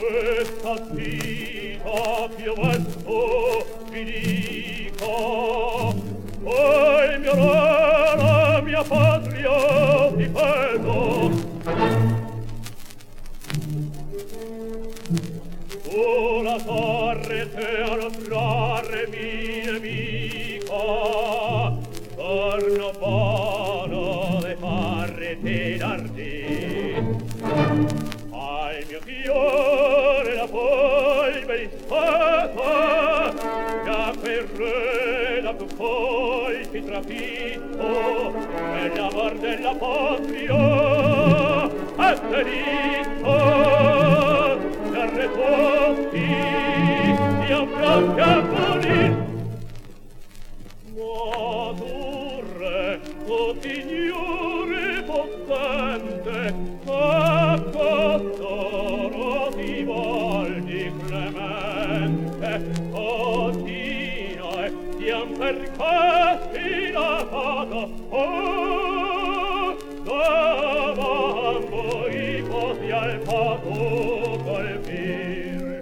questa vita piovesto vi dico, oh il mio re, la mia patria difendo. Una torre per attrarre mi nemica, torno buono le parrete d'ardì. Al mio fiore la polvere stata, già per re da più colpi trafitto, per l'amor della patria è ferito. Terre tutti siam pronti a morir. Ma tu re, tu signore possente, a costoro ti volgi clemente, continue siam perché sfidata. Oh, davanti i posi al pato colpir.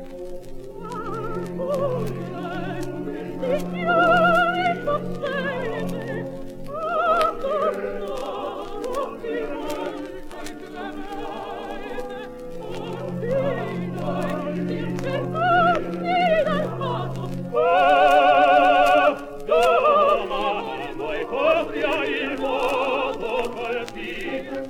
Signore possente, a costoro ti volgi clemente, continue siam perché sfidata. Oh, davanti i posi al pato colpir.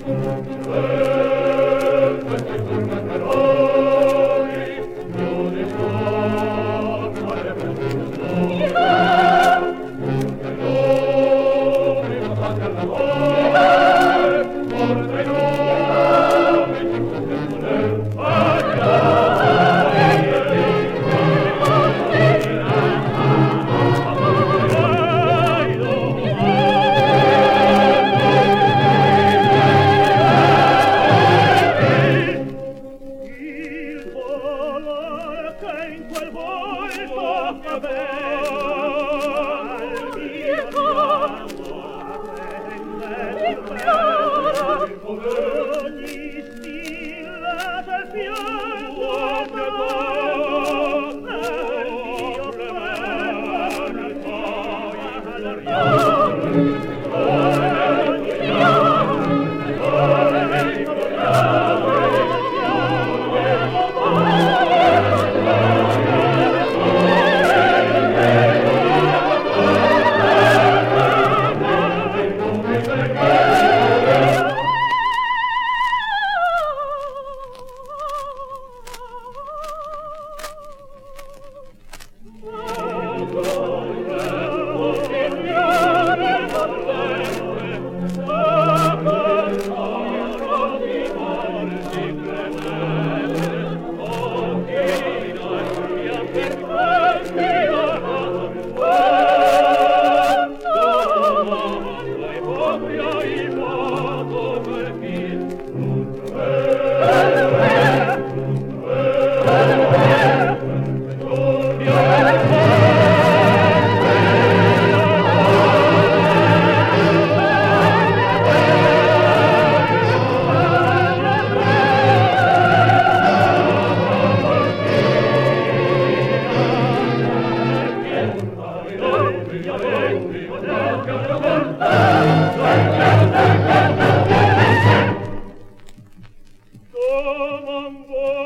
Non